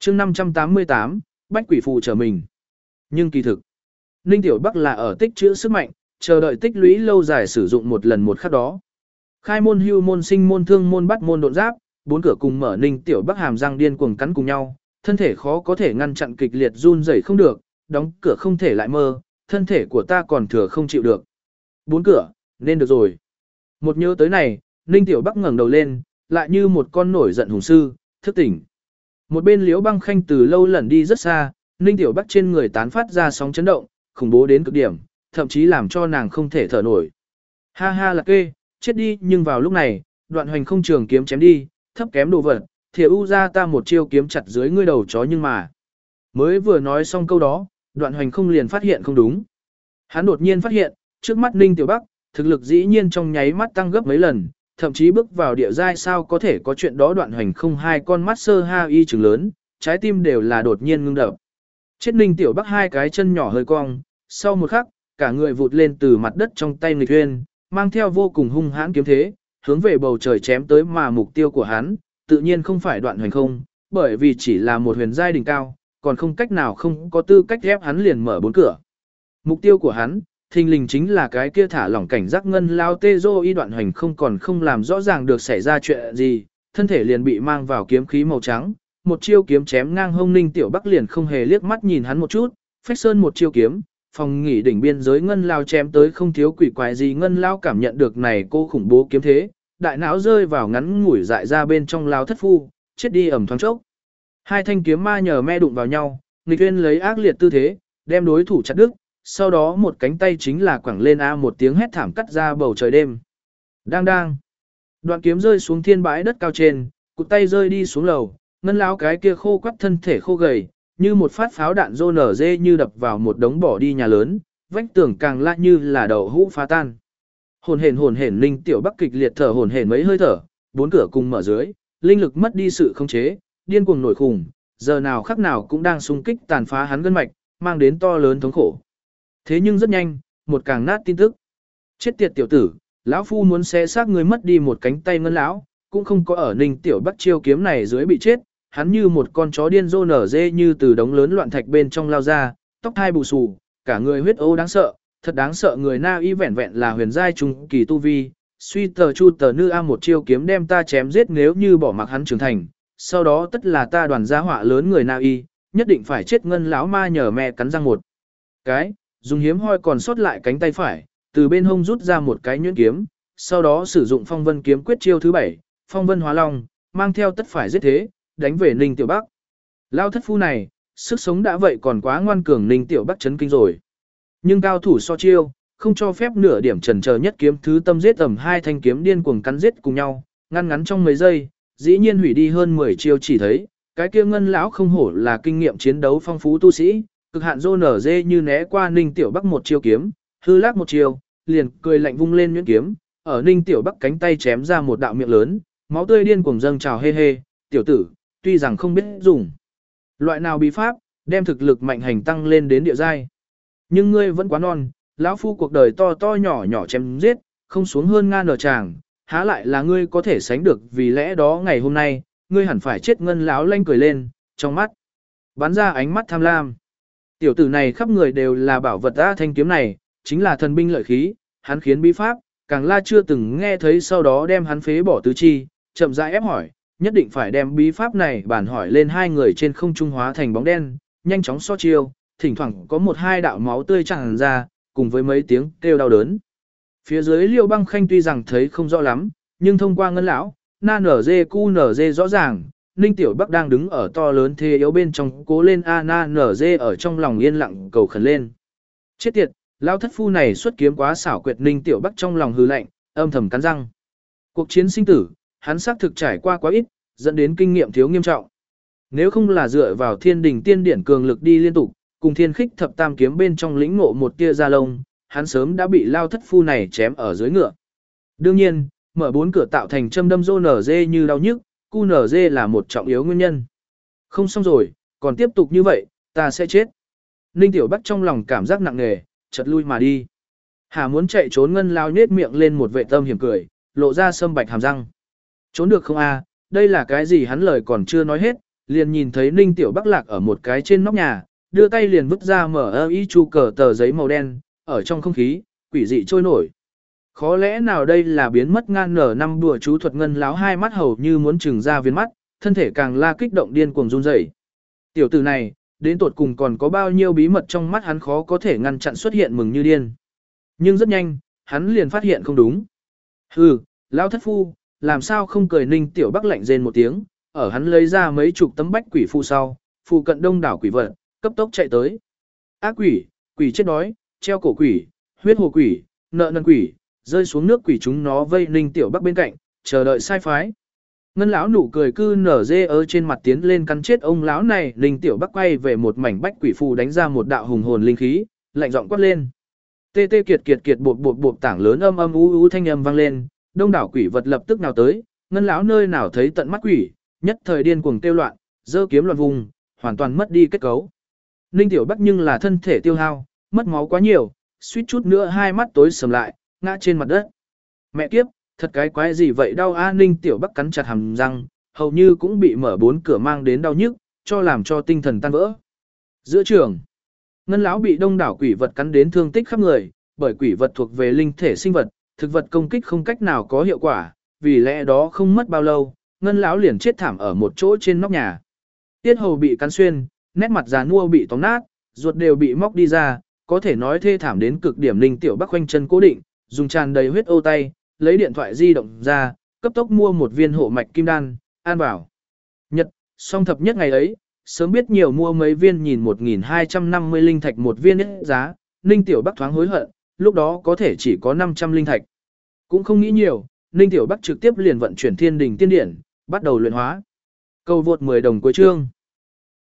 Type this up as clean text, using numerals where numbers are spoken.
chương 588, Bách quỷ phù trở mình. Nhưng kỳ thực, Ninh Tiểu Bắc là ở tích trữ sức mạnh, chờ đợi tích lũy lâu dài sử dụng một lần một khắc đó. Khai môn hưu môn sinh môn thương môn bắt môn độn giáp, bốn cửa cùng mở, Ninh Tiểu Bắc hàm răng điên cuồng cắn cùng nhau, thân thể khó có thể ngăn chặn kịch liệt run rẩy không được, đóng cửa không thể lại mơ, thân thể của ta còn thừa không chịu được. Bốn cửa, nên được rồi. Một nhớ tới này, Ninh Tiểu Bắc ngẩng đầu lên, lại như một con nổi giận hùng sư, thức tỉnh. Một bên Liễu Băng Khanh từ lâu lẩn đi rất xa, Ninh Tiểu Bắc trên người tán phát ra sóng chấn động, khủng bố đến cực điểm, thậm chí làm cho nàng không thể thở nổi. Ha ha là kê, chết đi, nhưng vào lúc này, Đoạn Hoành không trường kiếm chém đi, thấp kém đồ vật, thìa u ra ta một chiêu kiếm chặt dưới ngươi đầu chó, nhưng mà. Mới vừa nói xong câu đó, Đoạn Hoành không liền phát hiện không đúng. Hắn đột nhiên phát hiện, trước mắt Ninh Tiểu Bắc, thực lực dĩ nhiên trong nháy mắt tăng gấp mấy lần, thậm chí bước vào địa giai, sao có thể có chuyện đó. Đoạn Hoành không hai con mắt sơ ha y trừng lớn, trái tim đều là đột nhiên ngưng đập. Chết. Ninh Tiểu Bắc hai cái chân nhỏ hơi cong, sau một khắc, cả người vụt lên từ mặt đất trong tay Nghịch Uyên, mang theo vô cùng hung hãn kiếm thế, hướng về bầu trời chém tới, mà mục tiêu của hắn, tự nhiên không phải Đoạn Hoành không, bởi vì chỉ là một huyền giai đỉnh cao, còn không cách nào, không có tư cách ép hắn liền mở bốn cửa. Mục tiêu của hắn, thình lình chính là cái kia thả lỏng cảnh giác ngân lao tê dô y. Đoạn Hoành không còn không làm rõ ràng được xảy ra chuyện gì, thân thể liền bị mang vào kiếm khí màu trắng, một chiêu kiếm chém ngang hông. Ninh Tiểu Bắc liền không hề liếc mắt nhìn hắn một chút, phách sơn một chiêu kiếm, phòng nghỉ đỉnh biên giới ngân lao chém tới, không thiếu quỷ quái gì. Ngân lao cảm nhận được này cô khủng bố kiếm thế, đại não rơi vào ngắn ngủi dại ra bên trong lao thất phu, chết đi ẩm thoáng chốc. Hai thanh kiếm ma nhờ me đụng vào nhau, Nghịch Uyên lấy ác liệt tư thế, đem đối thủ chặt đứt, sau đó một cánh tay chính là quẳng lên, một tiếng hét thảm cắt ra bầu trời đêm. Đang đang. Đoạn kiếm rơi xuống thiên bãi đất cao trên, cụt tay rơi đi xuống lầu, ngân lão cái kia khô quắt thân thể khô gầy, như một phát pháo đạn rô nở dê như đập vào một đống bỏ đi nhà lớn, vách tường càng lạ như là đậu hũ phá tan. Hồn hển Ninh Tiểu Bắc kịch liệt thở hồn hển mấy hơi thở, bốn cửa cùng mở dưới, linh lực mất đi sự khống chế, điên cuồng nổi khủng, giờ nào khắc nào cũng đang xung kích tàn phá hắn gân mạch, mang đến to lớn thống khổ. Thế nhưng rất nhanh, một càng nát tin tức. Chết tiệt tiểu tử, lão phu muốn xé xác người mất đi một cánh tay. Ngân lão cũng không có ở Ninh Tiểu Bắc chiêu kiếm này dưới bị chết, hắn như một con chó điên rô nở dê như từ đống lớn loạn thạch bên trong lao ra, tóc hai bù xù, cả người huyết ố đáng sợ, thật đáng sợ. Người Na Y vẹn vẹn là huyền giai trung kỳ tu vi, suy tờ chu tờ nư một chiêu kiếm đem ta chém giết, nếu như bỏ mặc hắn trưởng thành, sau đó tất là ta đoàn gia họa lớn. Người Na Y nhất định phải chết. Ngân lão ma nhờ mẹ cắn răng một cái, dùng hiếm hoi còn sót lại cánh tay phải, từ bên hông rút ra một cái nhuyễn kiếm, sau đó sử dụng phong vân kiếm quyết chiêu thứ 7, phong vân hóa long, mang theo tất phải giết thế, đánh về Ninh Tiểu Bắc. Lao thất phu này, sức sống đã vậy còn quá ngoan cường. Ninh Tiểu Bắc chấn kinh rồi. Nhưng cao thủ so chiêu, không cho phép nửa điểm chần chờ, nhất kiếm thứ tâm giết, tầm hai thanh kiếm điên cuồng cắn giết cùng nhau, ngăn ngắn trong mấy giây, dĩ nhiên hủy đi hơn 10 chiêu. Chỉ thấy, cái kia ngân lão không hổ là kinh nghiệm chiến đấu phong phú tu sĩ, cực hạn rô nở dê như né qua Ninh Tiểu Bắc một chiêu kiếm, hư lắc một chiêu, liền cười lạnh vung lên nhuyễn kiếm, ở Ninh Tiểu Bắc cánh tay chém ra một đạo miệng lớn, máu tươi điên cuồng dâng trào. Hê hê, tiểu tử, tuy rằng không biết dùng loại nào bí pháp, đem thực lực mạnh hành tăng lên đến địa giai, nhưng ngươi vẫn quá non. Lão phu cuộc đời to to nhỏ nhỏ chém giết, không xuống hơn ngàn nở chàng, há lại là ngươi có thể sánh được, vì lẽ đó ngày hôm nay, ngươi hẳn phải chết. Ngân lão lanh cười lên, trong mắt bắn ra ánh mắt tham lam. Tiểu tử này khắp người đều là bảo vật, thanh kiếm này chính là thần binh lợi khí, hắn khiến bí pháp, càng la chưa từng nghe thấy, sau đó đem hắn phế bỏ tứ chi, chậm rãi ép hỏi, nhất định phải đem bí pháp này bản hỏi lên. Hai người trên không trung hóa thành bóng đen, nhanh chóng so chiêu, thỉnh thoảng có một hai đạo máu tươi tràn ra, cùng với mấy tiếng kêu đau đớn. Phía dưới Liêu Băng Khanh tuy rằng thấy không rõ lắm, nhưng thông qua ngân lão, na nở dê cu nở dê rõ ràng, Ninh Tiểu Bắc đang đứng ở to lớn thế yếu bên trong, cố lên a. Na nở dê ở trong lòng yên lặng cầu khẩn lên. Chết tiệt, lão thất phu này xuất kiếm quá xảo quyệt. Ninh Tiểu Bắc trong lòng hừ lạnh, âm thầm cắn răng. Cuộc chiến sinh tử, hắn xác thực trải qua quá ít, dẫn đến kinh nghiệm thiếu nghiêm trọng. Nếu không là dựa vào thiên đình tiên điển cường lực đi liên tục, cùng thiên khích thập tam kiếm bên trong lĩnh ngộ một tia da lông, hắn sớm đã bị lao thất phu này chém ở dưới ngựa. Đương nhiên, mở bốn cửa tạo thành châm đâm rô nở dê như đau nhức, cu nở dê là một trọng yếu nguyên nhân. Không xong rồi, còn tiếp tục như vậy, ta sẽ chết. Ninh Tiểu Bắc trong lòng cảm giác nặng nề, chợt lui mà đi. Hà muốn chạy trốn, ngân lao nhết miệng lên một vệ tâm hiểm cười, lộ ra sâm bạch hàm răng. Trốn được không a? Đây là cái gì? Hắn lời còn chưa nói hết, liền nhìn thấy Ninh Tiểu Bắc lạc ở một cái trên nóc nhà, đưa tay liền vứt ra mở y chu cờ tờ giấy màu đen, ở trong không khí, quỷ dị trôi nổi. Khó lẽ nào đây là biến mất ngang nở năm đùa chú thuật ngân láo hai mắt hầu như muốn trừng ra viên mắt, thân thể càng la kích động điên cuồng run rẩy. Tiểu tử này, đến tột cùng còn có bao nhiêu bí mật trong mắt hắn khó có thể ngăn chặn xuất hiện mừng như điên. Nhưng rất nhanh, hắn liền phát hiện không đúng. Hừ, lão thất phu, làm sao không cười Ninh Tiểu Bắc lạnh rên một tiếng, ở hắn lấy ra mấy chục tấm bách quỷ phù sau, phù cận đông đảo quỷ vật, cấp tốc chạy tới. Ác quỷ, quỷ chết đói, treo cổ quỷ, huyết hồ quỷ, nợ nần quỷ, rơi xuống nước quỷ chúng nó vây Ninh Tiểu Bắc bên cạnh, chờ đợi sai phái. Ngân lão nụ cười cư nở dê ở trên mặt tiến lên cắn chết ông lão này, Ninh Tiểu Bắc quay về một mảnh bách quỷ phù đánh ra một đạo hùng hồn linh khí, lạnh giọng quát lên. Tê tê kiệt kiệt kiệt bột bột bột tảng lớn âm âm ú ú thanh âm vang lên, đông đảo quỷ vật lập tức nào tới, ngân lão nơi nào thấy tận mắt quỷ, nhất thời điên cuồng tiêu loạn, giơ kiếm loạn vùng, hoàn toàn mất đi kết cấu. Ninh Tiểu Bắc nhưng là thân thể tiêu hao, mất máu quá nhiều, suýt chút nữa hai mắt tối sầm lại, ngã trên mặt đất. Mẹ kiếp, thật cái quái gì vậy đau a, Ninh Tiểu Bắc cắn chặt hàm răng, hầu như cũng bị mở bốn cửa mang đến đau nhức, cho làm cho tinh thần tan vỡ. Giữa trường, ngân lão bị đông đảo quỷ vật cắn đến thương tích khắp người, bởi quỷ vật thuộc về linh thể sinh vật, thực vật công kích không cách nào có hiệu quả, vì lẽ đó không mất bao lâu, ngân lão liền chết thảm ở một chỗ trên nóc nhà. Tiết hầu bị cắn xuyên, nét mặt già nua bị tóm nát, ruột đều bị móc đi ra, có thể nói thê thảm đến cực điểm. Ninh Tiểu Bắc khoanh chân cố định, dùng tràn đầy huyết ô tay, lấy điện thoại di động ra, cấp tốc mua một viên hộ mạch kim đan, an vào. Nhật, song thập nhất ngày ấy, sớm biết nhiều mua mấy viên nhìn 1.250 linh thạch một viên nhất giá, Ninh Tiểu Bắc thoáng hối hận, lúc đó có thể chỉ có 500 linh thạch. Cũng không nghĩ nhiều, Ninh Tiểu Bắc trực tiếp liền vận chuyển thiên đình tiên điển, bắt đầu luyện hóa. Câu vượt 10 đồng cuối chương.